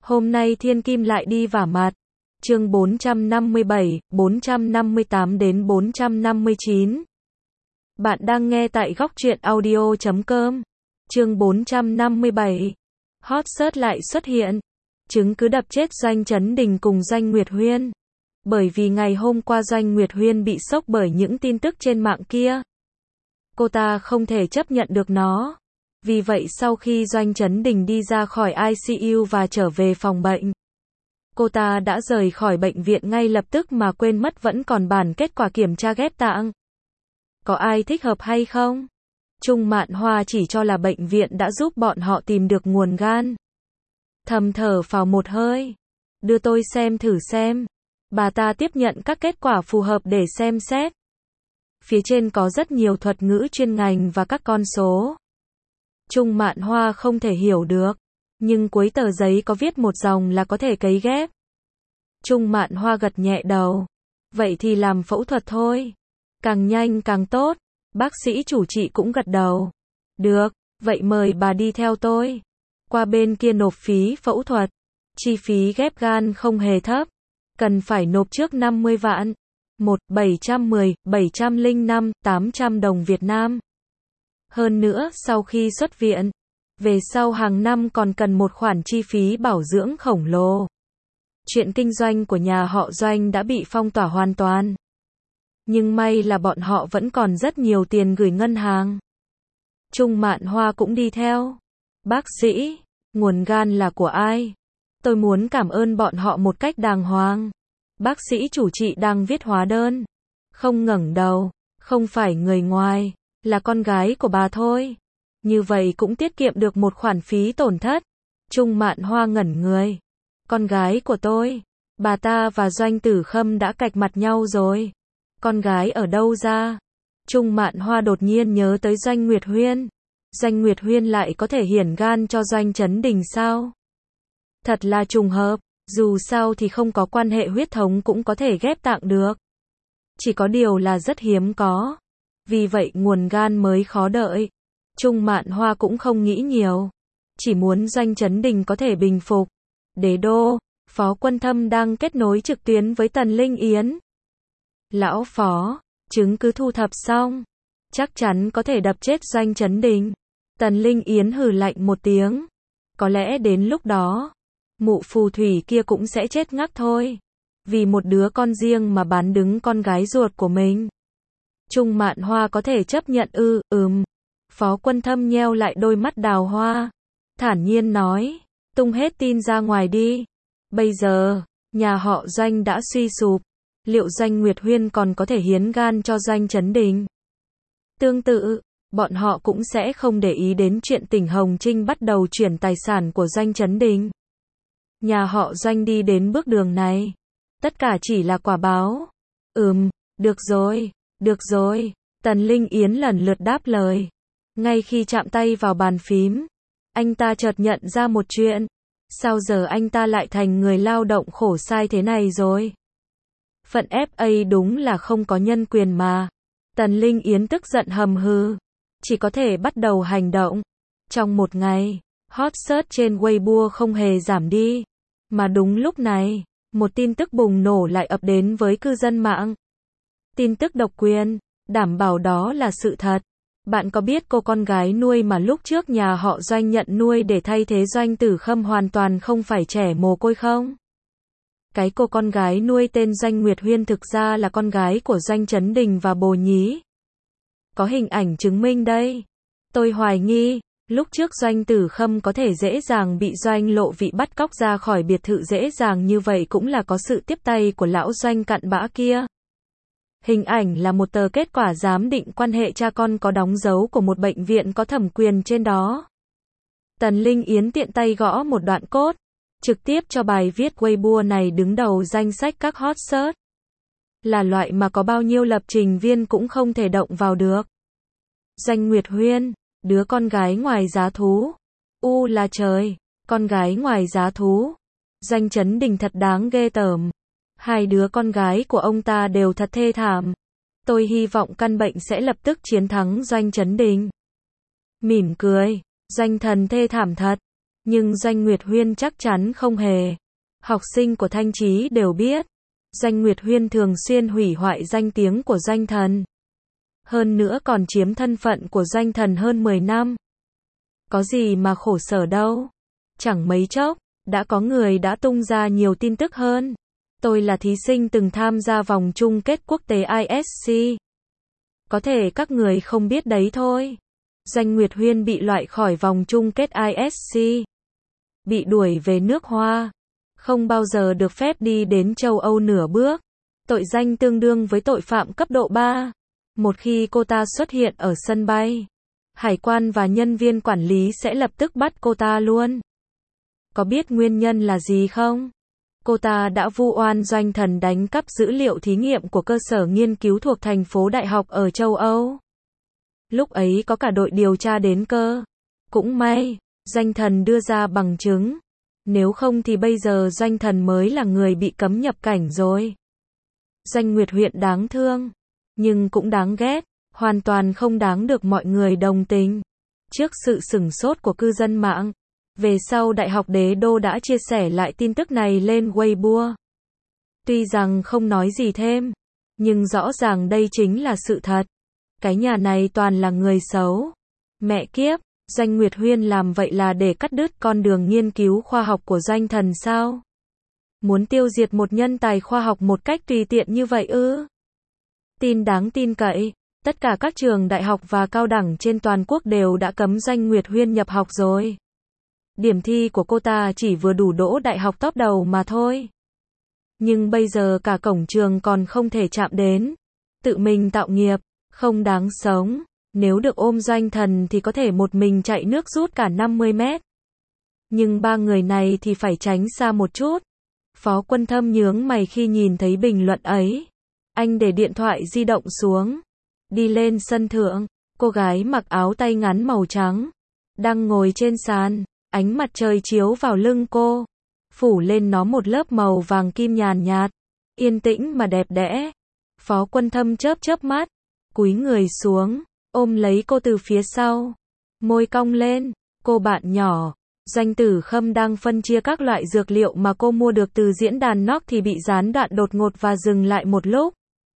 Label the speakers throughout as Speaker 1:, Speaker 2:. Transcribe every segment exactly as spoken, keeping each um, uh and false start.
Speaker 1: Hôm nay thiên kim lại đi vả mặt. Chương bốn trăm năm mươi bảy, bốn trăm năm mươi tám đến bốn trăm năm mươi chín. Bạn đang nghe tại góc truyện audio chấm com. Chương bốn trăm năm mươi bảy. Hot search lại xuất hiện. Chứng cứ đập chết Doanh Chấn Đình cùng Doanh Nguyệt Huyên. Bởi vì ngày hôm qua Doanh Nguyệt Huyên bị sốc bởi những tin tức trên mạng kia. Cô ta không thể chấp nhận được nó. Vì vậy sau khi Doanh Chấn Đình đi ra khỏi i xê u và trở về phòng bệnh, cô ta đã rời khỏi bệnh viện ngay lập tức mà quên mất vẫn còn bản kết quả kiểm tra ghép tạng. Có ai thích hợp hay không? Trung Mạn Hoa chỉ cho là bệnh viện đã giúp bọn họ tìm được nguồn gan. Thầm thở phào một hơi. Đưa tôi xem thử xem. Bà ta tiếp nhận các kết quả phù hợp để xem xét. Phía trên có rất nhiều thuật ngữ chuyên ngành và các con số. Trung Mạn Hoa không thể hiểu được, nhưng cuối tờ giấy có viết một dòng là có thể cấy ghép. Trung Mạn Hoa gật nhẹ đầu. Vậy thì làm phẫu thuật thôi. Càng nhanh càng tốt. Bác sĩ chủ trị cũng gật đầu. Được, vậy mời bà đi theo tôi. Qua bên kia nộp phí phẫu thuật. Chi phí ghép gan không hề thấp. Cần phải nộp trước năm mươi vạn. một bảy trăm mười, bảy trăm lẻ năm, tám trăm đồng Việt Nam. Hơn nữa, sau khi xuất viện, về sau hàng năm còn cần một khoản chi phí bảo dưỡng khổng lồ. Chuyện kinh doanh của nhà họ Doanh đã bị phong tỏa hoàn toàn. Nhưng may là bọn họ vẫn còn rất nhiều tiền gửi ngân hàng. Trung Mạn Hoa cũng đi theo. Bác sĩ, nguồn gan là của ai? Tôi muốn cảm ơn bọn họ một cách đàng hoàng. Bác sĩ chủ trị đang viết hóa đơn. Không ngẩng đầu, không phải người ngoài, là con gái của bà thôi. Như vậy cũng tiết kiệm được một khoản phí tổn thất. Trung Mạn Hoa ngẩn người. Con gái của tôi. Bà ta và Doanh Tử Khâm đã cạch mặt nhau rồi. Con gái ở đâu ra? Trung Mạn Hoa đột nhiên nhớ tới Doanh Nguyệt Huyên. Doanh Nguyệt Huyên lại có thể hiển gan cho Doanh Chấn Đình sao? Thật là trùng hợp. Dù sao thì không có quan hệ huyết thống cũng có thể ghép tạng được. Chỉ có điều là rất hiếm có. Vì vậy nguồn gan mới khó đợi. Trung Mạn Hoa cũng không nghĩ nhiều. Chỉ muốn Doanh Chấn Đình có thể bình phục. Đế đô, Phó Quân Thâm đang kết nối trực tuyến với Tần Linh Yến. Lão Phó, chứng cứ thu thập xong. Chắc chắn có thể đập chết Doanh Chấn Đình. Tần Linh Yến hừ lạnh một tiếng. Có lẽ đến lúc đó, mụ phù thủy kia cũng sẽ chết ngắc thôi. Vì một đứa con riêng mà bán đứng con gái ruột của mình. Trung Mạn Hoa có thể chấp nhận ư, ừm. Phó Quân Thâm nheo lại đôi mắt đào hoa. Thản nhiên nói, tung hết tin ra ngoài đi. Bây giờ, nhà họ Doanh đã suy sụp. Liệu Doanh Nguyệt Huyên còn có thể hiến gan cho Doanh Chấn Đình? Tương tự, bọn họ cũng sẽ không để ý đến chuyện Tỉnh Hồng Trinh bắt đầu chuyển tài sản của Doanh Chấn Đình. Nhà họ Doanh đi đến bước đường này. Tất cả chỉ là quả báo. Ừm, được rồi, được rồi. Tần Linh Yến lần lượt đáp lời. Ngay khi chạm tay vào bàn phím, anh ta chợt nhận ra một chuyện. Sao giờ anh ta lại thành người lao động khổ sai thế này rồi? Phận ép a đúng là không có nhân quyền mà. Tần Linh Yến tức giận hầm hừ. Chỉ có thể bắt đầu hành động. Trong một ngày, hot search trên Weibo không hề giảm đi. Mà đúng lúc này, một tin tức bùng nổ lại ập đến với cư dân mạng. Tin tức độc quyền, đảm bảo đó là sự thật. Bạn có biết cô con gái nuôi mà lúc trước nhà họ Doanh nhận nuôi để thay thế Doanh Tử Khâm hoàn toàn không phải trẻ mồ côi không? Cái cô con gái nuôi tên Doanh Nguyệt Huyên thực ra là con gái của Doanh Chấn Đình và bồ nhí. Có hình ảnh chứng minh đây. Tôi hoài nghi, lúc trước Doanh Tử Khâm có thể dễ dàng bị Doanh Lộ Vị bắt cóc ra khỏi biệt thự dễ dàng như vậy cũng là có sự tiếp tay của lão Doanh cặn bã kia. Hình ảnh là một tờ kết quả giám định quan hệ cha con có đóng dấu của một bệnh viện có thẩm quyền trên đó. Tần Linh Yến tiện tay gõ một đoạn code, trực tiếp cho bài viết Weibo này đứng đầu danh sách các hot search. Là loại mà có bao nhiêu lập trình viên cũng không thể động vào được. Doanh Nguyệt Huyên, đứa con gái ngoài giá thú. U là trời, con gái ngoài giá thú. Doanh Chấn Đình thật đáng ghê tởm. Hai đứa con gái của ông ta đều thật thê thảm. Tôi hy vọng căn bệnh sẽ lập tức chiến thắng Doanh Chấn Đình. Mỉm cười, Doanh thần thê thảm thật. Nhưng Doanh Nguyệt Huyên chắc chắn không hề. Học sinh của Thanh Chí đều biết, Doanh Nguyệt Huyên thường xuyên hủy hoại danh tiếng của Doanh Thần. Hơn nữa còn chiếm thân phận của Doanh Thần hơn mười năm. Có gì mà khổ sở đâu. Chẳng mấy chốc, đã có người đã tung ra nhiều tin tức hơn. Tôi là thí sinh từng tham gia vòng chung kết quốc tế I S C. Có thể các người không biết đấy thôi. Doanh Nguyệt Huyên bị loại khỏi vòng chung kết I S C. Bị đuổi về nước Hoa. Không bao giờ được phép đi đến châu Âu nửa bước. Tội danh tương đương với tội phạm cấp độ ba. Một khi cô ta xuất hiện ở sân bay, hải quan và nhân viên quản lý sẽ lập tức bắt cô ta luôn. Có biết nguyên nhân là gì không? Cô ta đã vu oan Doanh Thần đánh cắp dữ liệu thí nghiệm của cơ sở nghiên cứu thuộc thành phố đại học ở châu Âu. Lúc ấy có cả đội điều tra đến cơ. Cũng may, Doanh Thần đưa ra bằng chứng. Nếu không thì bây giờ Doanh Thần mới là người bị cấm nhập cảnh rồi. Doanh Nguyệt Huyên đáng thương, nhưng cũng đáng ghét, hoàn toàn không đáng được mọi người đồng tình. Trước sự sửng sốt của cư dân mạng, về sau Đại học Đế Đô đã chia sẻ lại tin tức này lên Weibo. Tuy rằng không nói gì thêm, nhưng rõ ràng đây chính là sự thật. Cái nhà này toàn là người xấu. Mẹ kiếp, Doanh Nguyệt Huyên làm vậy là để cắt đứt con đường nghiên cứu khoa học của Doanh Thần sao? Muốn tiêu diệt một nhân tài khoa học một cách tùy tiện như vậy ư? Tin đáng tin cậy, tất cả các trường đại học và cao đẳng trên toàn quốc đều đã cấm Doanh Nguyệt Huyên nhập học rồi. Điểm thi của cô ta chỉ vừa đủ đỗ đại học top đầu mà thôi. Nhưng bây giờ cả cổng trường còn không thể chạm đến. Tự mình tạo nghiệp, không đáng sống. Nếu được ôm Doanh Thần thì có thể một mình chạy nước rút cả năm mươi mét. Nhưng ba người này thì phải tránh xa một chút. Phó Quân Thâm nhướng mày khi nhìn thấy bình luận ấy. Anh để điện thoại di động xuống. Đi lên sân thượng. Cô gái mặc áo tay ngắn màu trắng. Đang ngồi trên sàn. Ánh mặt trời chiếu vào lưng cô. Phủ lên nó một lớp màu vàng kim nhàn nhạt. Yên tĩnh mà đẹp đẽ. Phó Quân Thâm chớp chớp mắt. Cúi người xuống. Ôm lấy cô từ phía sau. Môi cong lên. Cô bạn nhỏ. Doanh Tử Khâm đang phân chia các loại dược liệu mà cô mua được từ diễn đàn Noc thì bị gián đoạn đột ngột và dừng lại một lúc.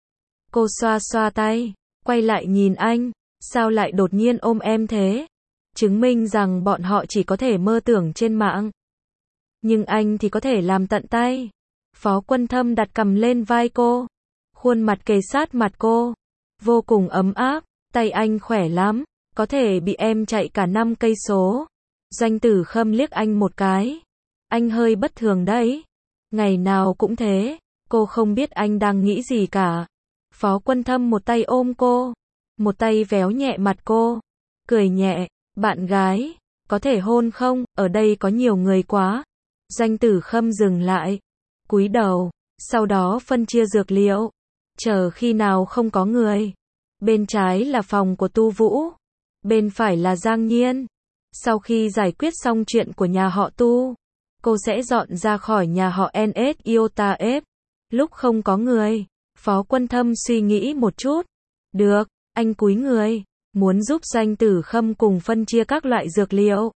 Speaker 1: Cô xoa xoa tay. Quay lại nhìn anh. Sao lại đột nhiên ôm em thế? Chứng minh rằng bọn họ chỉ có thể mơ tưởng trên mạng. Nhưng anh thì có thể làm tận tay. Phó Quân Thâm đặt cằm lên vai cô. Khuôn mặt kề sát mặt cô. Vô cùng ấm áp. Tay anh khỏe lắm. Có thể bị em chạy cả năm cây số. Doanh Tử Khâm liếc anh một cái. Anh hơi bất thường đấy. Ngày nào cũng thế. Cô không biết anh đang nghĩ gì cả. Phó Quân Thâm một tay ôm cô. Một tay véo nhẹ mặt cô. Cười nhẹ. Bạn gái. Có thể hôn không? Ở đây có nhiều người quá. Doanh Tử Khâm dừng lại. Cúi đầu. Sau đó phân chia dược liệu. Chờ khi nào không có người. Bên trái là phòng của Tu Vũ. Bên phải là Giang Nhiên. Sau khi giải quyết xong chuyện của nhà họ Tu, cô sẽ dọn ra khỏi nhà họ en ét Iota F. Lúc không có người, Phó Quân Thâm suy nghĩ một chút. Được, anh cúi người, muốn giúp Doanh Tử Khâm cùng phân chia các loại dược liệu.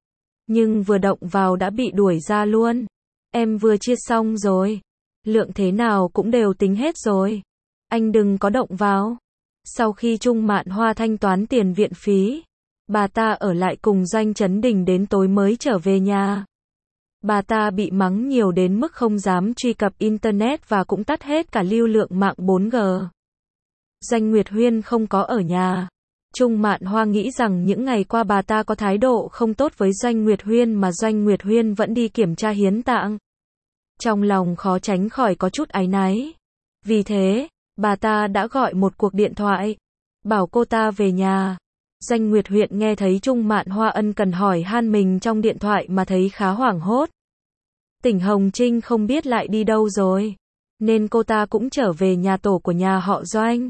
Speaker 1: Nhưng vừa động vào đã bị đuổi ra luôn. Em vừa chia xong rồi. Lượng thế nào cũng đều tính hết rồi. Anh đừng có động vào. Sau khi Trung Mạn Hoa thanh toán tiền viện phí, bà ta ở lại cùng Doanh Chấn Đình đến tối mới trở về nhà. Bà ta bị mắng nhiều đến mức không dám truy cập Internet và cũng tắt hết cả lưu lượng mạng bốn G. Doanh Nguyệt Huyên không có ở nhà. Trung Mạn Hoa nghĩ rằng những ngày qua bà ta có thái độ không tốt với Doanh Nguyệt Huyên mà Doanh Nguyệt Huyên vẫn đi kiểm tra hiến tạng. Trong lòng khó tránh khỏi có chút áy náy. Vì thế, bà ta đã gọi một cuộc điện thoại, bảo cô ta về nhà. Doanh Nguyệt Huyên nghe thấy Trung Mạn Hoa ân cần hỏi han mình trong điện thoại mà thấy khá hoảng hốt. Tỉnh Hồng Trinh không biết lại đi đâu rồi, nên cô ta cũng trở về nhà tổ của nhà họ Doanh.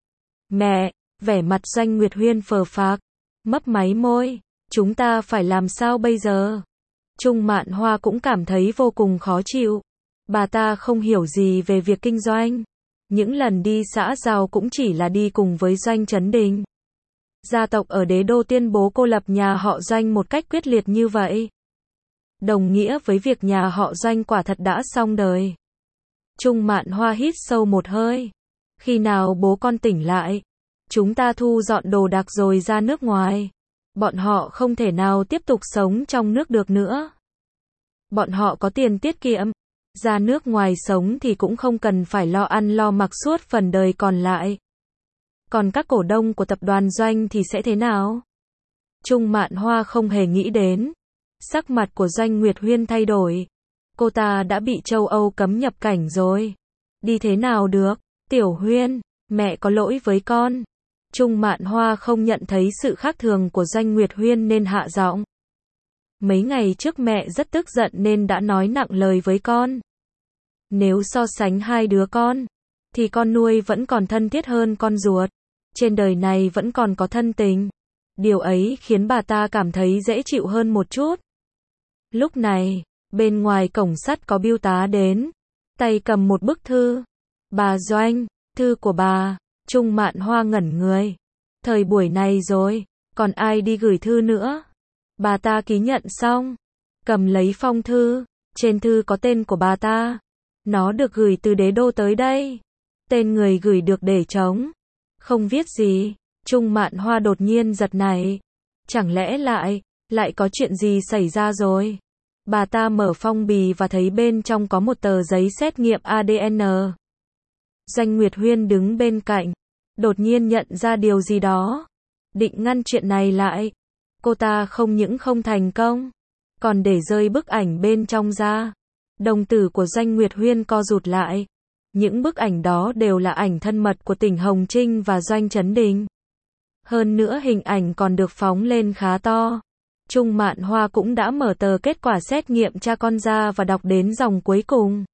Speaker 1: Mẹ, vẻ mặt Doanh Nguyệt Huyên phờ phạc, mấp máy môi, chúng ta phải làm sao bây giờ? Trung Mạn Hoa cũng cảm thấy vô cùng khó chịu. Bà ta không hiểu gì về việc kinh doanh. Những lần đi xã giao cũng chỉ là đi cùng với Doanh Chấn Đình. Gia tộc ở Đế Đô tuyên bố cô lập nhà họ Doanh một cách quyết liệt như vậy. đồng nghĩa với việc nhà họ Doanh quả thật đã xong đời. Trung Mạn Hoa hít sâu một hơi. Khi nào bố con tỉnh lại, chúng ta thu dọn đồ đạc rồi ra nước ngoài. Bọn họ không thể nào tiếp tục sống trong nước được nữa. Bọn họ có tiền tiết kiệm, ra nước ngoài sống thì cũng không cần phải lo ăn lo mặc suốt phần đời còn lại. Còn các cổ đông của tập đoàn Doanh thì sẽ thế nào? Trung Mạn Hoa không hề nghĩ đến. Sắc mặt của Doanh Nguyệt Huyên thay đổi. Cô ta đã bị châu Âu cấm nhập cảnh rồi. Đi thế nào được? Tiểu Huyên, mẹ có lỗi với con. Trung Mạn Hoa không nhận thấy sự khác thường của Doanh Nguyệt Huyên nên hạ giọng. Mấy ngày trước mẹ rất tức giận nên đã nói nặng lời với con. Nếu so sánh hai đứa con, thì con nuôi vẫn còn thân thiết hơn con ruột. Trên đời này vẫn còn có thân tình. Điều ấy khiến bà ta cảm thấy dễ chịu hơn một chút. Lúc này, bên ngoài cổng sắt có bưu tá đến, tay cầm một bức thư. Bà Doanh, thư của bà. Trung Mạn Hoa ngẩn người. Thời buổi này rồi, còn ai đi gửi thư nữa? Bà ta ký nhận xong, cầm lấy phong thư, trên thư có tên của bà ta. Nó được gửi từ đế đô tới đây. Tên người gửi được để trống, không viết gì. Trung Mạn Hoa đột nhiên giật nảy. Chẳng lẽ lại, lại có chuyện gì xảy ra rồi? Bà ta mở phong bì và thấy bên trong có một tờ giấy xét nghiệm a đê en. Doanh Nguyệt Huyên đứng bên cạnh, đột nhiên nhận ra điều gì đó. Định ngăn chuyện này lại. Cô ta không những không thành công, còn để rơi bức ảnh bên trong ra. Đồng tử của Doanh Nguyệt Huyên co rụt lại. Những bức ảnh đó đều là ảnh thân mật của Tỉnh Hồng Trinh và Doanh Chấn Đình. Hơn nữa hình ảnh còn được phóng lên khá to. Trung Mạn Hoa cũng đã mở tờ kết quả xét nghiệm cha con ra và đọc đến dòng cuối cùng.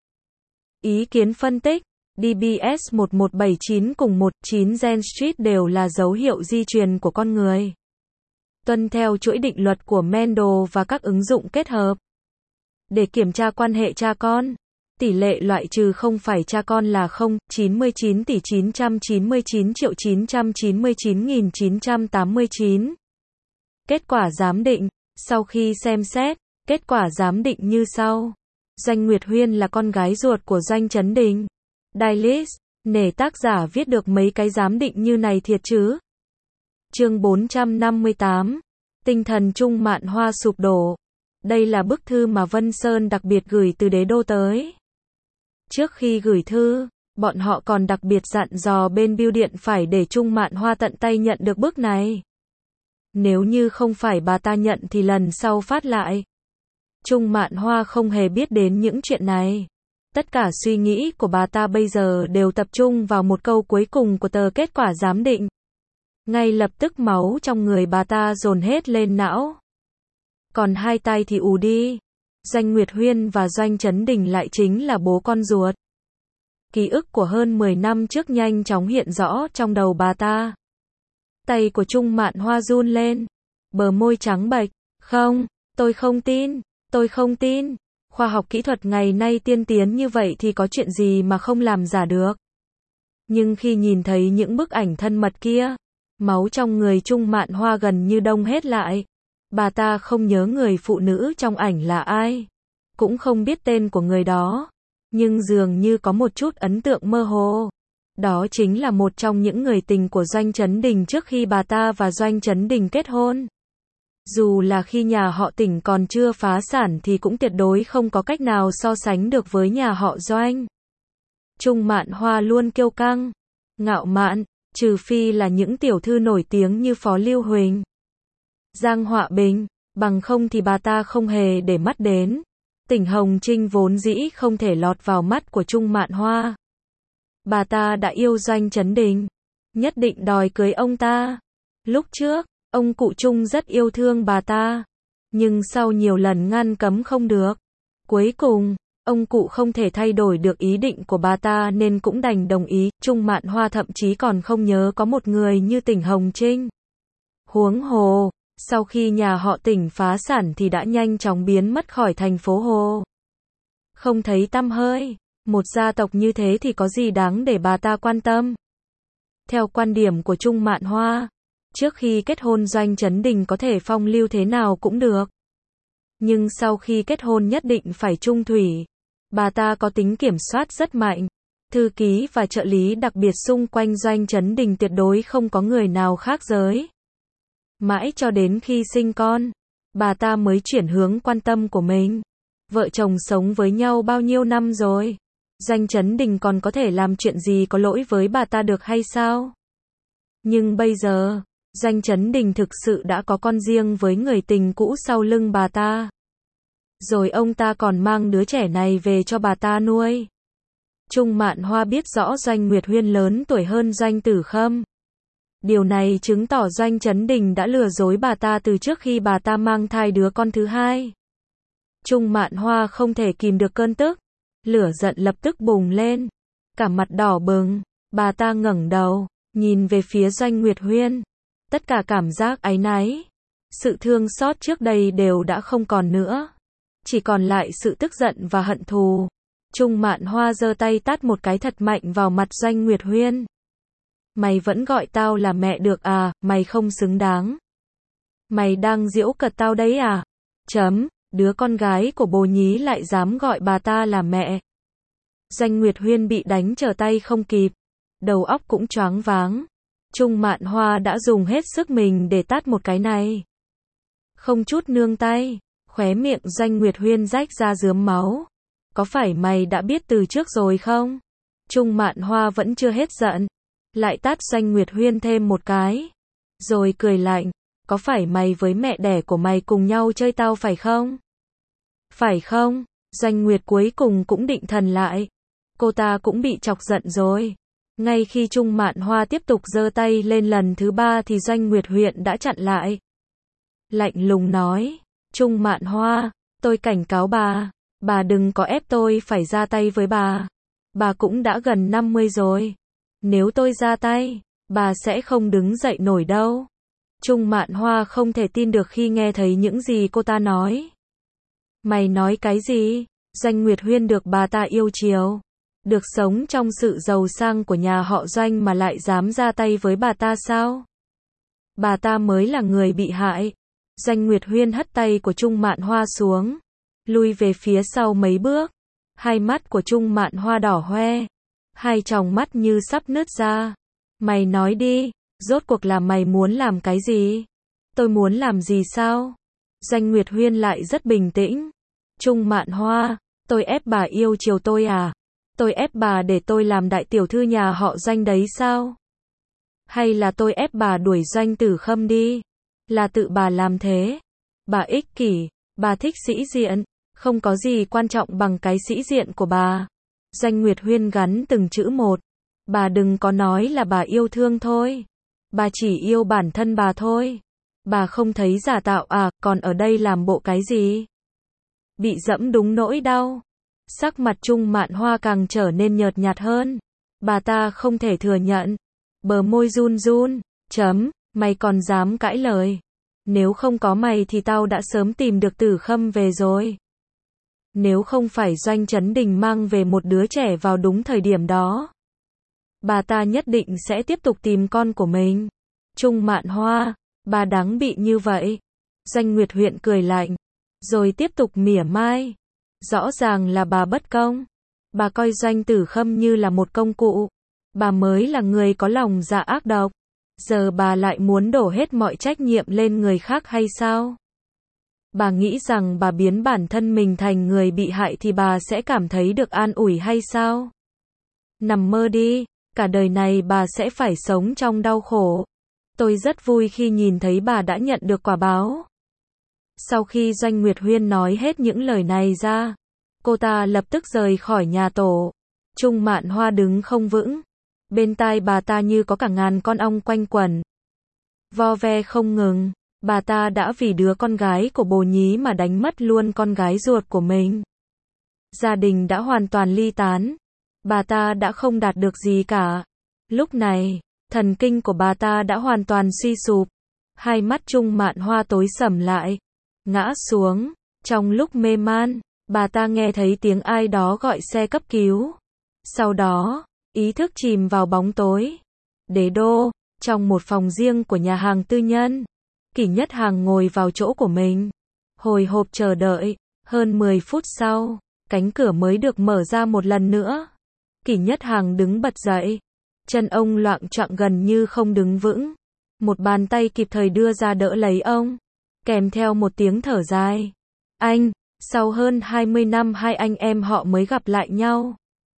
Speaker 1: Ý kiến phân tích, đê bê ét một một bảy chín cùng một chín Gen Street đều là dấu hiệu di truyền của con người. Tuân theo chuỗi định luật của Mendel và các ứng dụng kết hợp. Để kiểm tra quan hệ cha con, tỷ lệ loại trừ không phải cha con là không phẩy chín mươi chín tỷ chín trăm chín mươi chín triệu chín trăm chín mươi chín nghìn chín trăm tám mươi chín. Kết quả giám định, sau khi xem xét, kết quả giám định như sau. Doanh Nguyệt Huyên là con gái ruột của Doanh Chấn Đình. Dailys, nể tác giả viết được mấy cái giám định như này thiệt chứ? Chương bốn trăm năm mươi tám. Tinh thần Trung Mạn Hoa sụp đổ. Đây là bức thư mà Vân Sơn đặc biệt gửi từ đế đô tới. Trước khi gửi thư, bọn họ còn đặc biệt dặn dò bên bưu điện phải để Trung Mạn Hoa tận tay nhận được bức này. Nếu như không phải bà ta nhận thì lần sau phát lại. Trung Mạn Hoa không hề biết đến những chuyện này. Tất cả suy nghĩ của bà ta bây giờ đều tập trung vào một câu cuối cùng của tờ kết quả giám định. Ngay lập tức máu trong người bà ta dồn hết lên não. Còn hai tay thì ù đi. Doanh Nguyệt Huyên và Doanh Chấn Đình lại chính là bố con ruột. Ký ức của hơn mười năm trước nhanh chóng hiện rõ trong đầu bà ta. Tay của Trung Mạn Hoa run lên. Bờ môi trắng bệch. Không, tôi không tin, tôi không tin. Khoa học kỹ thuật ngày nay tiên tiến như vậy thì có chuyện gì mà không làm giả được. Nhưng khi nhìn thấy những bức ảnh thân mật kia, máu trong người Trung Mạn Hoa gần như đông hết lại. Bà ta không nhớ người phụ nữ trong ảnh là ai, cũng không biết tên của người đó, nhưng dường như có một chút ấn tượng mơ hồ. Đó chính là một trong những người tình của Doanh Chấn Đình trước khi bà ta và Doanh Chấn Đình kết hôn. Dù là khi nhà họ Tỉnh còn chưa phá sản thì cũng tuyệt đối không có cách nào so sánh được với nhà họ Doanh. Trung Mạn Hoa luôn kiêu căng, ngạo mạn, trừ phi là những tiểu thư nổi tiếng như Phó Lưu Huỳnh, Giang Họa Bình, bằng không thì bà ta không hề để mắt đến. Tỉnh Hồng Trinh vốn dĩ không thể lọt vào mắt của Trung Mạn Hoa. Bà ta đã yêu Doanh Chấn Đình, nhất định đòi cưới ông ta. Lúc trước, ông cụ Trung rất yêu thương bà ta, nhưng sau nhiều lần ngăn cấm không được. Cuối cùng, ông cụ không thể thay đổi được ý định của bà ta nên cũng đành đồng ý. Trung Mạn Hoa thậm chí còn không nhớ có một người như Tỉnh Hồng Trinh. Huống hồ, sau khi nhà họ Tỉnh phá sản thì đã nhanh chóng biến mất khỏi thành phố Hồ. Không thấy tăm hơi, một gia tộc như thế thì có gì đáng để bà ta quan tâm. Theo quan điểm của Trung Mạn Hoa, trước khi kết hôn Doanh Chấn Đình có thể phong lưu thế nào cũng được. Nhưng sau khi kết hôn nhất định phải chung thủy. Bà ta có tính kiểm soát rất mạnh. Thư ký và trợ lý đặc biệt xung quanh Doanh Chấn Đình tuyệt đối không có người nào khác giới. Mãi cho đến khi sinh con, bà ta mới chuyển hướng quan tâm của mình. Vợ chồng sống với nhau bao nhiêu năm rồi? Doanh Chấn Đình còn có thể làm chuyện gì có lỗi với bà ta được hay sao? Nhưng bây giờ, Doanh Chấn Đình thực sự đã có con riêng với người tình cũ sau lưng bà ta. Rồi ông ta còn mang đứa trẻ này về cho bà ta nuôi. Trung Mạn Hoa biết rõ Doanh Nguyệt Huyên lớn tuổi hơn Doanh Tử Khâm. Điều này chứng tỏ Doanh Chấn Đình đã lừa dối bà ta từ trước khi bà ta mang thai đứa con thứ hai. Trung Mạn Hoa không thể kìm được cơn tức. Lửa giận lập tức bùng lên. Cả mặt đỏ bừng. Bà ta ngẩng đầu, nhìn về phía Doanh Nguyệt Huyên. Tất cả cảm giác áy náy, sự thương xót trước đây đều đã không còn nữa. Chỉ còn lại sự tức giận và hận thù. Trung Mạn Hoa giơ tay tát một cái thật mạnh vào mặt Doanh Nguyệt Huyên. Mày vẫn gọi tao là mẹ được à, mày không xứng đáng. Mày đang giễu cợt tao đấy à? Chấm, đứa con gái của bồ nhí lại dám gọi bà ta là mẹ. Doanh Nguyệt Huyên bị đánh trở tay không kịp. Đầu óc cũng choáng váng. Trung Mạn Hoa đã dùng hết sức mình để tát một cái này. Không chút nương tay, khóe miệng Doanh Nguyệt Huyên rách ra rướm máu. Có phải mày đã biết từ trước rồi không? Trung Mạn Hoa vẫn chưa hết giận. Lại tát Doanh Nguyệt Huyên thêm một cái. Rồi cười lạnh. Có phải mày với mẹ đẻ của mày cùng nhau chơi tao phải không? Phải không? Doanh Nguyệt cuối cùng cũng định thần lại. Cô ta cũng bị chọc giận rồi. Ngay khi Trung Mạn Hoa tiếp tục giơ tay lên lần thứ ba thì Doanh Nguyệt Huyên đã chặn lại. Lạnh lùng nói. Trung Mạn Hoa, tôi cảnh cáo bà. Bà đừng có ép tôi phải ra tay với bà. Bà cũng đã gần năm mươi rồi. Nếu tôi ra tay, bà sẽ không đứng dậy nổi đâu. Trung Mạn Hoa không thể tin được khi nghe thấy những gì cô ta nói. Mày nói cái gì? Doanh Nguyệt Huyên được bà ta yêu chiều. Được sống trong sự giàu sang của nhà họ Doanh mà lại dám ra tay với bà ta sao? Bà ta mới là người bị hại. Doanh Nguyệt Huyên hất tay của Trung Mạn Hoa xuống. Lui về phía sau mấy bước. Hai mắt của Trung Mạn Hoa đỏ hoe. Hai tròng mắt như sắp nứt ra. Mày nói đi, rốt cuộc là mày muốn làm cái gì? Tôi muốn làm gì sao? Doanh Nguyệt Huyên lại rất bình tĩnh. Trung Mạn Hoa, tôi ép bà yêu chiều tôi à? Tôi ép bà để tôi làm đại tiểu thư nhà họ Doanh đấy sao? Hay là tôi ép bà đuổi Doanh Tử Khâm đi? Là tự bà làm thế. Bà ích kỷ, bà thích sĩ diện, không có gì quan trọng bằng cái sĩ diện của bà. Doanh Nguyệt Huyên gắn từng chữ một. Bà đừng có nói là bà yêu thương thôi. Bà chỉ yêu bản thân bà thôi. Bà không thấy giả tạo à, còn ở đây làm bộ cái gì? Bị dẫm đúng nỗi đau. Sắc mặt Trung Mạn Hoa càng trở nên nhợt nhạt hơn. Bà ta không thể thừa nhận. Bờ môi run run. Chấm, mày còn dám cãi lời. Nếu không có mày thì tao đã sớm tìm được Tử Khâm về rồi. Nếu không phải Doanh Chấn Đình mang về một đứa trẻ vào đúng thời điểm đó, bà ta nhất định sẽ tiếp tục tìm con của mình. Trung Mạn Hoa, bà đáng bị như vậy. Doanh Nguyệt Huyên cười lạnh, rồi tiếp tục mỉa mai. Rõ ràng là bà bất công. Bà coi Doanh Tử Khâm như là một công cụ. Bà mới là người có lòng dạ ác độc. Giờ bà lại muốn đổ hết mọi trách nhiệm lên người khác hay sao? Bà nghĩ rằng bà biến bản thân mình thành người bị hại thì bà sẽ cảm thấy được an ủi hay sao? Nằm mơ đi, cả đời này bà sẽ phải sống trong đau khổ. Tôi rất vui khi nhìn thấy bà đã nhận được quả báo. Sau khi Doanh Nguyệt Huyên nói hết những lời này ra, cô ta lập tức rời khỏi nhà tổ. Trung Mạn Hoa đứng không vững. Bên tai bà ta như có cả ngàn con ong quanh quẩn. Vo ve không ngừng. Bà ta đã vì đứa con gái của bồ nhí mà đánh mất luôn con gái ruột của mình. Gia đình đã hoàn toàn ly tán. Bà ta đã không đạt được gì cả. Lúc này, thần kinh của bà ta đã hoàn toàn suy sụp. Hai mắt Trung Mạn Hoa tối sầm lại. Ngã xuống. Trong lúc mê man, bà ta nghe thấy tiếng ai đó gọi xe cấp cứu. Sau đó, ý thức chìm vào bóng tối. Đế đô, trong một phòng riêng của nhà hàng tư nhân. Kỷ Nhất Hàng ngồi vào chỗ của mình. Hồi hộp chờ đợi, hơn mười phút sau, cánh cửa mới được mở ra một lần nữa. Kỷ Nhất Hằng đứng bật dậy. Chân ông loạng choạng gần như không đứng vững. Một bàn tay kịp thời đưa ra đỡ lấy ông, kèm theo một tiếng thở dài. Anh, sau hơn hai mươi năm hai anh em họ mới gặp lại nhau.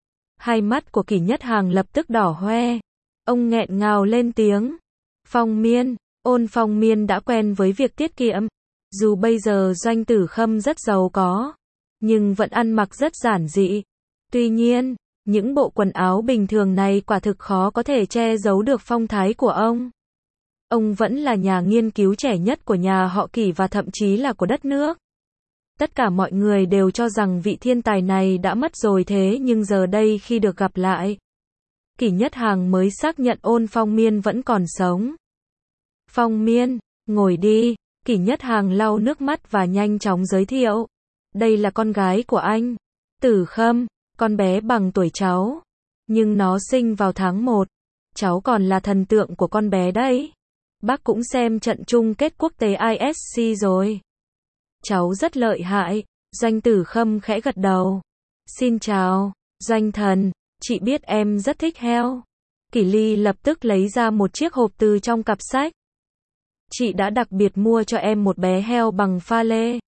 Speaker 1: Hai mắt của Kỷ Nhất Hằng lập tức đỏ hoe. Ông nghẹn ngào lên tiếng. Phong Miên, Ôn Phong Miên đã quen với việc tiết kiệm. Dù bây giờ Doanh Tử Khâm rất giàu có, nhưng vẫn ăn mặc rất giản dị. Tuy nhiên, những bộ quần áo bình thường này quả thực khó có thể che giấu được phong thái của ông. Ông vẫn là nhà nghiên cứu trẻ nhất của nhà họ Kỷ và thậm chí là của đất nước. Tất cả mọi người đều cho rằng vị thiên tài này đã mất rồi, thế nhưng giờ đây khi được gặp lại, Kỷ Nhất Hằng mới xác nhận Ôn Phong Miên vẫn còn sống. Phong Miên, ngồi đi. Kỷ Nhất Hằng lau nước mắt và nhanh chóng giới thiệu. Đây là con gái của anh, Tử Khâm, con bé bằng tuổi cháu. Nhưng nó sinh vào tháng một. Cháu còn là thần tượng của con bé đấy. Bác cũng xem trận chung kết quốc tế i ét xê rồi. Cháu rất lợi hại. Doanh Tử Khâm khẽ gật đầu. Xin chào, Doanh thần, chị biết em rất thích heo. Kỷ Ly lập tức lấy ra một chiếc hộp từ trong cặp sách. Chị đã đặc biệt mua cho em một bé heo bằng pha lê.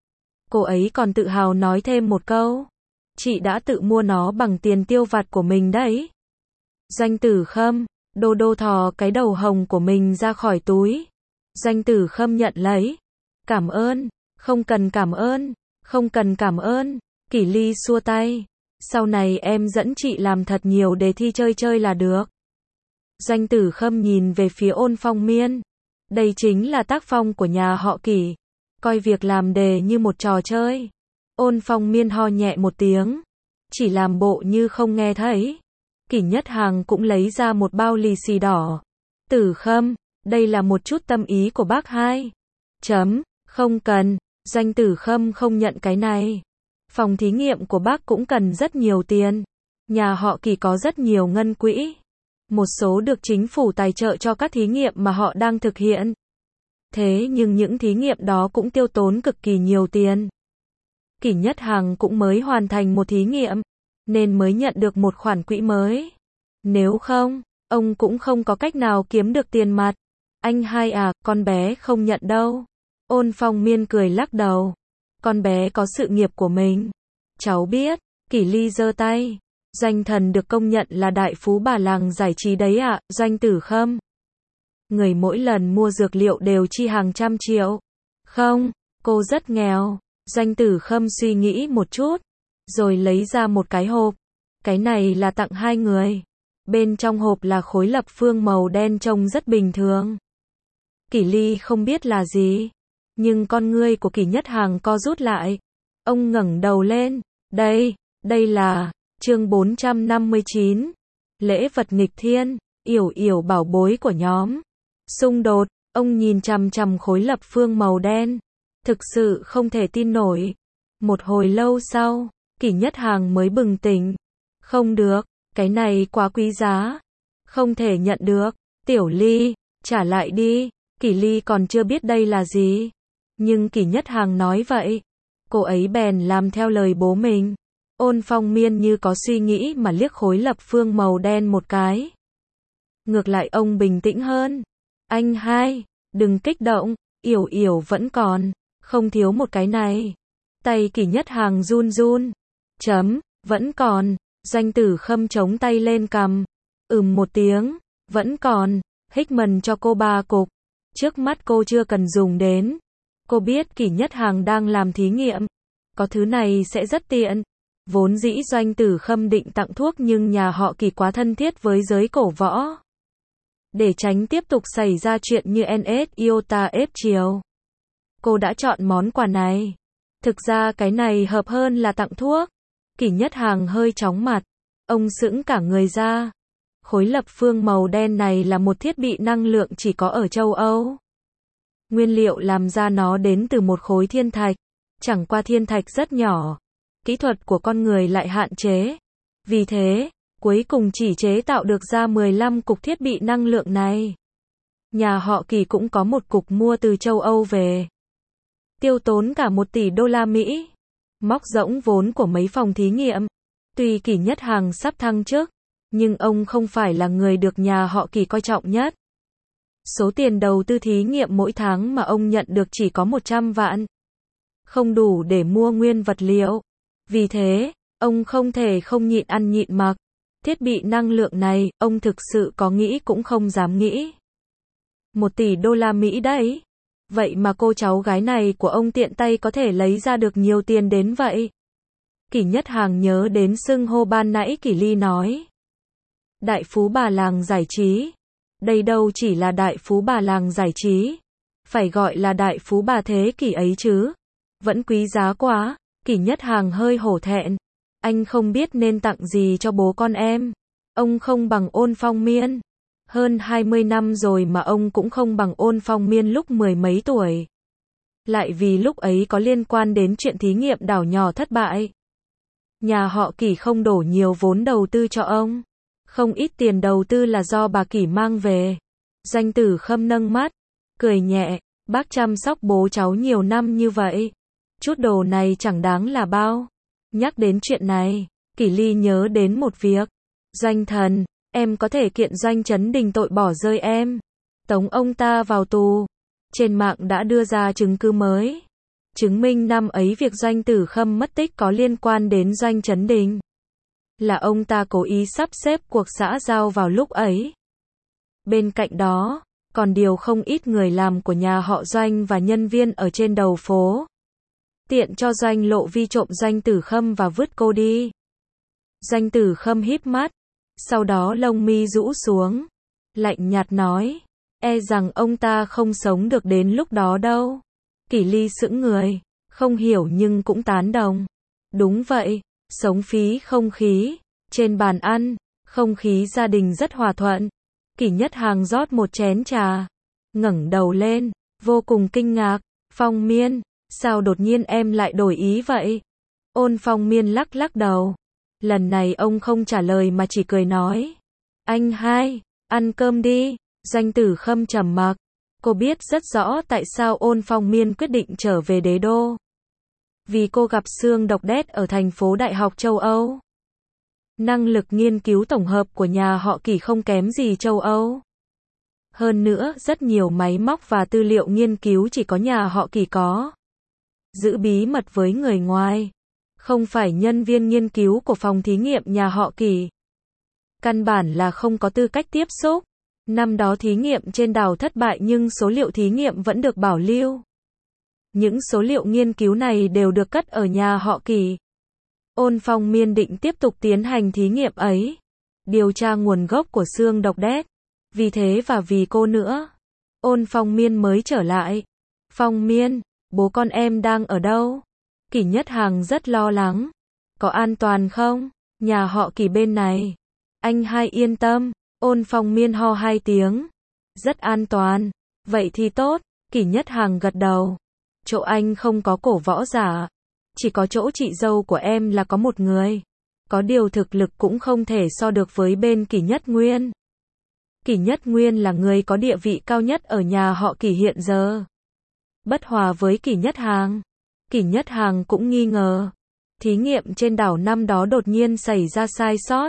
Speaker 1: Cô ấy còn tự hào nói thêm một câu. Chị đã tự mua nó bằng tiền tiêu vặt của mình đấy. Doanh Tử Khâm, Đô Đô thò cái đầu hồng của mình ra khỏi túi. Doanh Tử Khâm nhận lấy. Cảm ơn, không cần cảm ơn, không cần cảm ơn. Kỷ Ly xua tay. Sau này em dẫn chị làm thật nhiều đề thi chơi chơi là được. Doanh Tử Khâm nhìn về phía Ôn Phong Miên. Đây chính là tác phong của nhà họ Kỷ. Coi việc làm đề như một trò chơi. Ôn Phong Miên ho nhẹ một tiếng. Chỉ làm bộ như không nghe thấy. Kỷ Nhất Hằng cũng lấy ra một bao lì xì đỏ. Tử Khâm, đây là một chút tâm ý của bác hai. Chấm, không cần. Doanh Tử Khâm không nhận cái này. Phòng thí nghiệm của bác cũng cần rất nhiều tiền. Nhà họ Kỷ có rất nhiều ngân quỹ. Một số được chính phủ tài trợ cho các thí nghiệm mà họ đang thực hiện. Thế nhưng những thí nghiệm đó cũng tiêu tốn cực kỳ nhiều tiền. Kỷ Nhất Hằng cũng mới hoàn thành một thí nghiệm, nên mới nhận được một khoản quỹ mới. Nếu không, ông cũng không có cách nào kiếm được tiền mặt. Anh hai à, con bé không nhận đâu. Ôn Phong Miên cười lắc đầu. Con bé có sự nghiệp của mình. Cháu biết. Kỷ Ly giơ tay. Doanh thần được công nhận là đại phú bà làng giải trí đấy ạ, à, Doanh Tử Khâm. Người mỗi lần mua dược liệu đều chi hàng trăm triệu. Không, cô rất nghèo. Doanh Tử Khâm suy nghĩ một chút, rồi lấy ra một cái hộp. Cái này là tặng hai người. Bên trong hộp là khối lập phương màu đen trông rất bình thường. Kỷ Ly không biết là gì, nhưng con ngươi của Kỷ Nhất Hằng co rút lại. Ông ngẩng đầu lên. Đây, đây là... Chương bốn trăm năm mươi chín. Lễ vật nghịch thiên, Yểu Yểu bảo bối của nhóm. Xung đột, ông nhìn chằm chằm khối lập phương màu đen. Thực sự không thể tin nổi. Một hồi lâu sau, Kỷ Nhất Hằng mới bừng tỉnh. Không được, cái này quá quý giá. Không thể nhận được. Tiểu Ly, trả lại đi. Kỷ Ly còn chưa biết đây là gì. Nhưng Kỷ Nhất Hằng nói vậy. Cô ấy bèn làm theo lời bố mình. Ôn Phong Miên như có suy nghĩ mà liếc khối lập phương màu đen một cái. Ngược lại ông bình tĩnh hơn. Anh hai, đừng kích động, Yểu Yểu vẫn còn, không thiếu một cái này. Tay Kỷ Nhất Hằng run run. Chấm, vẫn còn. Doanh Tử Khâm chống tay lên cằm. Ừm một tiếng, vẫn còn. Hickman cho cô ba cục. Trước mắt cô chưa cần dùng đến. Cô biết Kỷ Nhất Hằng đang làm thí nghiệm. Có thứ này sẽ rất tiện. Vốn dĩ Doanh Tử Khâm định tặng thuốc nhưng nhà họ Kỷ quá thân thiết với giới cổ võ. Để tránh tiếp tục xảy ra chuyện như en ét Iota ép chiều. Cô đã chọn món quà này. Thực ra cái này hợp hơn là tặng thuốc. Kỷ Nhất Hằng hơi chóng mặt. Ông sững cả người ra. Khối lập phương màu đen này là một thiết bị năng lượng chỉ có ở châu Âu. Nguyên liệu làm ra nó đến từ một khối thiên thạch. Chẳng qua thiên thạch rất nhỏ. Kỹ thuật của con người lại hạn chế. Vì thế, cuối cùng chỉ chế tạo được ra mười lăm cục thiết bị năng lượng này. Nhà họ Kỷ cũng có một cục mua từ châu Âu về. tiêu tốn cả một tỷ đô la Mỹ, móc rỗng vốn của mấy phòng thí nghiệm. Tuy Kỷ Nhất Hằng sắp thăng chức, nhưng ông không phải là người được nhà họ Kỷ coi trọng nhất. Số tiền đầu tư thí nghiệm mỗi tháng mà ông nhận được chỉ có một trăm vạn. Không đủ để mua nguyên vật liệu. Vì thế, ông không thể không nhịn ăn nhịn mặc. Thiết bị năng lượng này, ông thực sự có nghĩ cũng không dám nghĩ. Một tỷ đô la Mỹ đấy. Vậy mà cô cháu gái này của ông tiện tay có thể lấy ra được nhiều tiền đến vậy. Kỷ Nhất Hằng nhớ đến xưng hô ban nãy Kỷ Ly nói. Đại phú bà làng giải trí. Đây đâu chỉ là đại phú bà làng giải trí. Phải gọi là đại phú bà thế kỷ ấy chứ. Vẫn quý giá quá. Kỷ Nhất Hằng hơi hổ thẹn. Anh không biết nên tặng gì cho bố con em. Ông không bằng Ôn Phong Miên. Hơn hai mươi năm rồi mà ông cũng không bằng Ôn Phong Miên lúc mười mấy tuổi. Lại vì lúc ấy có liên quan đến chuyện thí nghiệm đảo nhỏ thất bại. Nhà họ Kỷ không đổ nhiều vốn đầu tư cho ông. Không ít tiền đầu tư là do bà Kỷ mang về. Doanh Tử Khâm nâng mắt, cười nhẹ, bác chăm sóc bố cháu nhiều năm như vậy. Chút đồ này chẳng đáng là bao. Nhắc đến chuyện này, Kỷ Ly nhớ đến một việc. Doanh thần, em có thể kiện Doanh Chấn Đình tội bỏ rơi em. Tống ông ta vào tù. Trên mạng đã đưa ra chứng cứ mới. Chứng minh năm ấy việc Doanh Tử Khâm mất tích có liên quan đến Doanh Chấn Đình. Là ông ta cố ý sắp xếp cuộc xã giao vào lúc ấy. Bên cạnh đó, còn điều không ít người làm của nhà họ Doanh và nhân viên ở trên đầu phố. Tiện cho Doanh Lộ Vi trộm Doanh Tử Khâm và vứt cô đi. Doanh Tử Khâm híp mắt, sau đó lông mi rũ xuống, lạnh nhạt nói, e rằng ông ta không sống được đến lúc đó đâu. Kỷ Ly sững người, không hiểu nhưng cũng tán đồng. Đúng vậy, sống phí không khí. Trên bàn ăn, không khí gia đình rất hòa thuận. Kỷ Nhất Hằng rót một chén trà, ngẩng đầu lên, vô cùng kinh ngạc. Phong Miên, sao đột nhiên em lại đổi ý vậy? Ôn Phong Miên lắc lắc đầu. Lần này ông không trả lời mà chỉ cười nói. Anh hai, ăn cơm đi. Doanh Tử Khâm trầm mặc. Cô biết rất rõ tại sao Ôn Phong Miên quyết định trở về đế đô. Vì cô gặp xương độc đét ở thành phố Đại học châu Âu. Năng lực nghiên cứu tổng hợp của nhà họ Kỷ không kém gì châu Âu. Hơn nữa, rất nhiều máy móc và tư liệu nghiên cứu chỉ có nhà họ Kỷ có. Giữ bí mật với người ngoài. Không phải nhân viên nghiên cứu của phòng thí nghiệm nhà họ Kỷ. Căn bản là không có tư cách tiếp xúc. Năm đó thí nghiệm trên đảo thất bại nhưng số liệu thí nghiệm vẫn được bảo lưu. Những số liệu nghiên cứu này đều được cất ở nhà họ Kỷ. Ôn Phong Miên định tiếp tục tiến hành thí nghiệm ấy. Điều tra nguồn gốc của xương độc đét. Vì thế và vì cô nữa. Ôn Phong Miên mới trở lại. Phong Miên, bố con em đang ở đâu? Kỷ Nhất Hằng rất lo lắng. Có an toàn không? Nhà họ Kỷ bên này. Anh hai yên tâm. Ôn Phong Miên ho hai tiếng. Rất an toàn. Vậy thì tốt. Kỷ Nhất Hằng gật đầu. Chỗ anh không có cổ võ giả. Chỉ có chỗ chị dâu của em là có một người. Có điều thực lực cũng không thể so được với bên Kỷ Nhất Nguyên. Kỷ Nhất Nguyên là người có địa vị cao nhất ở nhà họ Kỷ hiện giờ. Bất hòa với Kỷ Nhất Hằng. Kỷ Nhất Hằng cũng nghi ngờ. Thí nghiệm trên đảo năm đó đột nhiên xảy ra sai sót.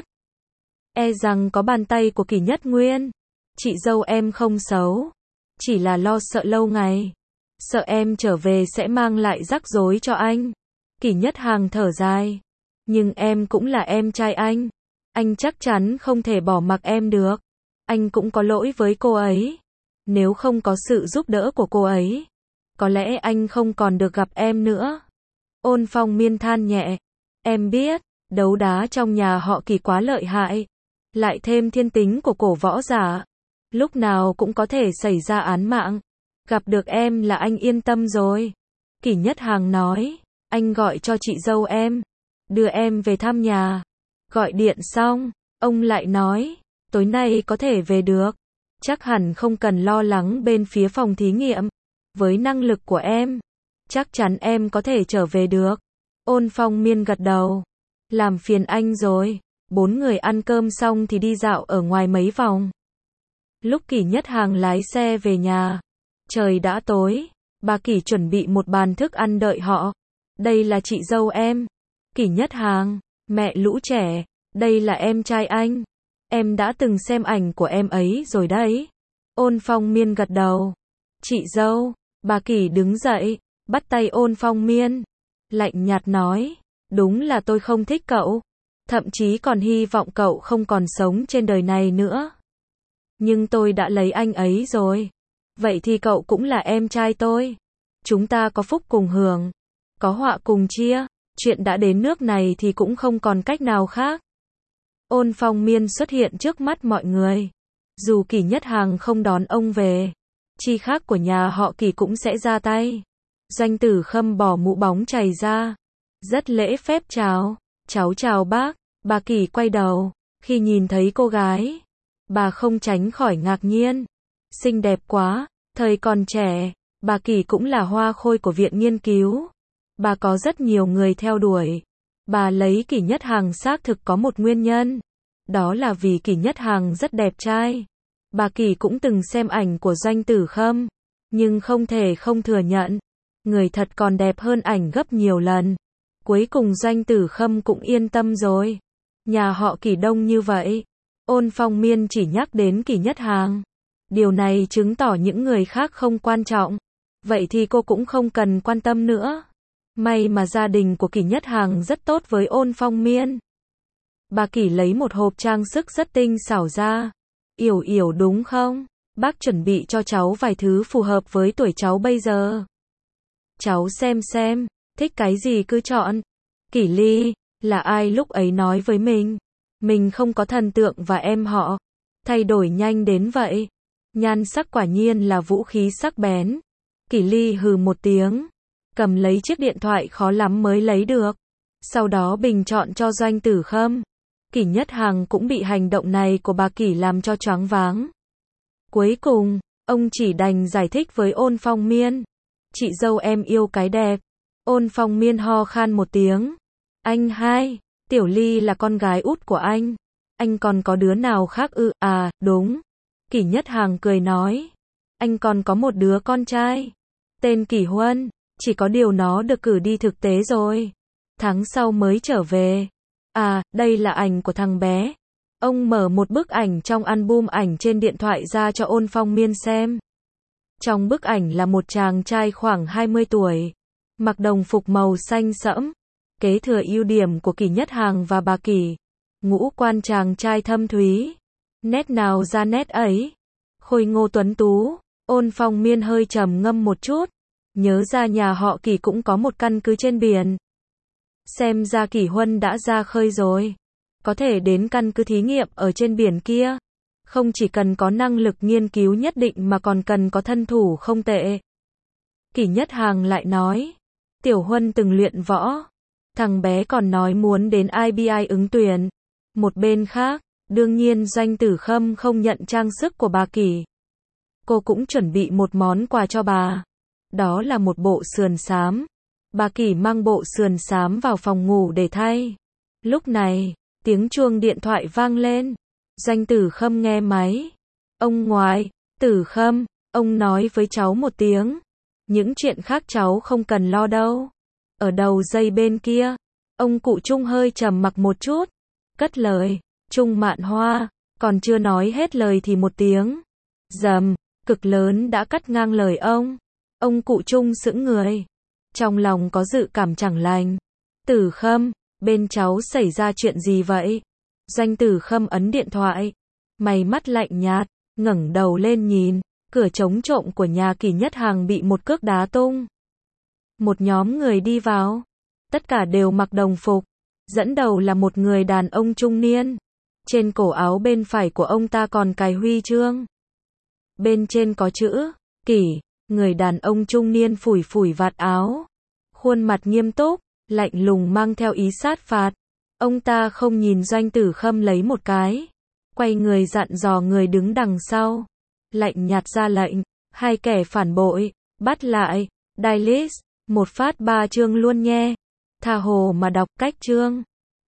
Speaker 1: E rằng có bàn tay của Kỷ Nhất Nguyên. Chị dâu em không xấu. Chỉ là lo sợ lâu ngày. Sợ em trở về sẽ mang lại rắc rối cho anh. Kỷ Nhất Hằng thở dài. Nhưng em cũng là em trai anh. Anh chắc chắn không thể bỏ mặc em được. Anh cũng có lỗi với cô ấy. Nếu không có sự giúp đỡ của cô ấy, có lẽ anh không còn được gặp em nữa. Ôn Phong Miên than nhẹ. Em biết, đấu đá trong nhà họ Kỷ quá lợi hại. Lại thêm thiên tính của cổ võ giả. Lúc nào cũng có thể xảy ra án mạng. Gặp được em là anh yên tâm rồi. Kỷ Nhất Hằng nói. Anh gọi cho chị dâu em. Đưa em về thăm nhà. Gọi điện xong, ông lại nói. Tối nay có thể về được. Chắc hẳn không cần lo lắng bên phía phòng thí nghiệm. Với năng lực của em, chắc chắn em có thể trở về được. Ôn Phong Miên gật đầu. Làm phiền anh rồi. Bốn người ăn cơm xong thì đi dạo ở ngoài mấy vòng. Lúc Kỷ Nhất Hằng lái xe về nhà, trời đã tối. bà Kỷ chuẩn bị một bàn thức ăn đợi họ. Đây là chị dâu em. Kỷ Nhất Hàng, mẹ lũ trẻ, đây là em trai anh. Em đã từng xem ảnh của em ấy rồi đấy. Ôn Phong Miên gật đầu. Chị dâu, bà Kỷ đứng dậy, bắt tay Ôn Phong Miên. Lạnh nhạt nói, đúng là tôi không thích cậu. Thậm chí còn hy vọng cậu không còn sống trên đời này nữa. Nhưng tôi đã lấy anh ấy rồi. Vậy thì cậu cũng là em trai tôi. Chúng ta có phúc cùng hưởng, có họa cùng chia. Chuyện đã đến nước này thì cũng không còn cách nào khác. Ôn Phong Miên xuất hiện trước mắt mọi người. Dù Kỷ Nhất Hàng không đón ông về, chi khác của nhà họ Kỷ cũng sẽ ra tay. Doanh Tử Khâm bỏ mũ bóng chày ra, rất lễ phép chào. Cháu chào bác. Bà Kỷ quay đầu, khi nhìn thấy cô gái, bà không tránh khỏi ngạc nhiên. Xinh đẹp quá, thời còn trẻ, bà Kỷ cũng là hoa khôi của viện nghiên cứu. Bà có rất nhiều người theo đuổi. Bà lấy Kỷ Nhất Hàng xác thực có một nguyên nhân. Đó là vì Kỷ Nhất Hàng rất đẹp trai. Bà Kỷ cũng từng xem ảnh của Doanh Tử Khâm, nhưng không thể không thừa nhận, người thật còn đẹp hơn ảnh gấp nhiều lần. Cuối cùng Doanh Tử Khâm cũng yên tâm rồi. Nhà họ Kỷ đông như vậy. Ôn Phong Miên chỉ nhắc đến Kỷ Nhất Hàng. Điều này chứng tỏ những người khác không quan trọng. Vậy thì cô cũng không cần quan tâm nữa. May mà gia đình của Kỷ Nhất Hàng rất tốt với Ôn Phong Miên. Bà Kỷ lấy một hộp trang sức rất tinh xảo ra. Yểu Yểu đúng không? Bác chuẩn bị cho cháu vài thứ phù hợp với tuổi cháu bây giờ. Cháu xem xem, thích cái gì cứ chọn. Kỷ Ly, là ai lúc ấy nói với mình? Mình không có thần tượng và em họ. Thay đổi nhanh đến vậy. Nhan sắc quả nhiên là vũ khí sắc bén. Kỷ Ly hừ một tiếng, cầm lấy chiếc điện thoại khó lắm mới lấy được. Sau đó bình chọn cho Doanh Tử Khâm. Kỷ Nhất Hàng cũng bị hành động này của bà Kỷ làm cho choáng váng. Cuối cùng, ông chỉ đành giải thích với Ôn Phong Miên. Chị dâu em yêu cái đẹp. Ôn Phong Miên ho khan một tiếng. Anh hai, Tiểu Ly là con gái út của anh. Anh còn có đứa nào khác ư? À, đúng. Kỷ Nhất Hàng cười nói. Anh còn có một đứa con trai. Tên Kỷ Huân. Chỉ có điều nó được cử đi thực tế rồi. Tháng sau mới trở về. À, đây là ảnh của thằng bé. Ông mở một bức ảnh trong album ảnh trên điện thoại ra cho Ôn Phong Miên xem. Trong bức ảnh là một chàng trai khoảng hai mươi tuổi, mặc đồng phục màu xanh sẫm, kế thừa ưu điểm của Kỷ Nhất Hàng và bà Kỷ. Ngũ quan chàng trai thâm thúy, nét nào ra nét ấy, khôi ngô tuấn tú. Ôn Phong Miên hơi trầm ngâm một chút, nhớ ra nhà họ Kỷ cũng có một căn cứ trên biển. Xem ra Kỷ Huân đã ra khơi rồi, có thể đến căn cứ thí nghiệm ở trên biển kia. Không chỉ cần có năng lực nghiên cứu nhất định mà còn cần có thân thủ không tệ. Kỷ Nhất Hàng lại nói, Tiểu Huân từng luyện võ. Thằng bé còn nói muốn đến i bê i ứng tuyển. Một bên khác, đương nhiên Doanh Tử Khâm không nhận trang sức của bà Kỷ. Cô cũng chuẩn bị một món quà cho bà. Đó là một bộ sườn xám. Bà Kỷ mang bộ sườn xám vào phòng ngủ để thay. Lúc này, tiếng chuông điện thoại vang lên. Doanh Tử Khâm nghe máy. Ông ngoại, Tử Khâm, ông nói với cháu một tiếng. Những chuyện khác cháu không cần lo đâu. Ở đầu dây bên kia, ông cụ Trung hơi trầm mặc một chút. Cất lời, Trung Mạn Hoa, còn chưa nói hết lời thì một tiếng rầm cực lớn đã cắt ngang lời ông. Ông cụ Trung sững người. Trong lòng có dự cảm chẳng lành. Tử Khâm, bên cháu xảy ra chuyện gì vậy? Doanh Tử Khâm ấn điện thoại. Mày mắt lạnh nhạt, ngẩng đầu lên nhìn. Cửa chống trộm của nhà Kỷ Nhất Hàng bị một cước đá tung. Một nhóm người đi vào. Tất cả đều mặc đồng phục. Dẫn đầu là một người đàn ông trung niên. Trên cổ áo bên phải của ông ta còn cài huy chương. Bên trên có chữ Kỷ. Người đàn ông trung niên phủi phủi vạt áo. Khuôn mặt nghiêm túc, lạnh lùng mang theo ý sát phạt. Ông ta không nhìn Doanh Tử Khâm lấy một cái. Quay người dặn dò người đứng đằng sau. Lạnh nhạt ra lệnh. Hai kẻ phản bội, bắt lại. Dailist, một phát ba chương luôn nhé. Tha hồ mà đọc cách chương.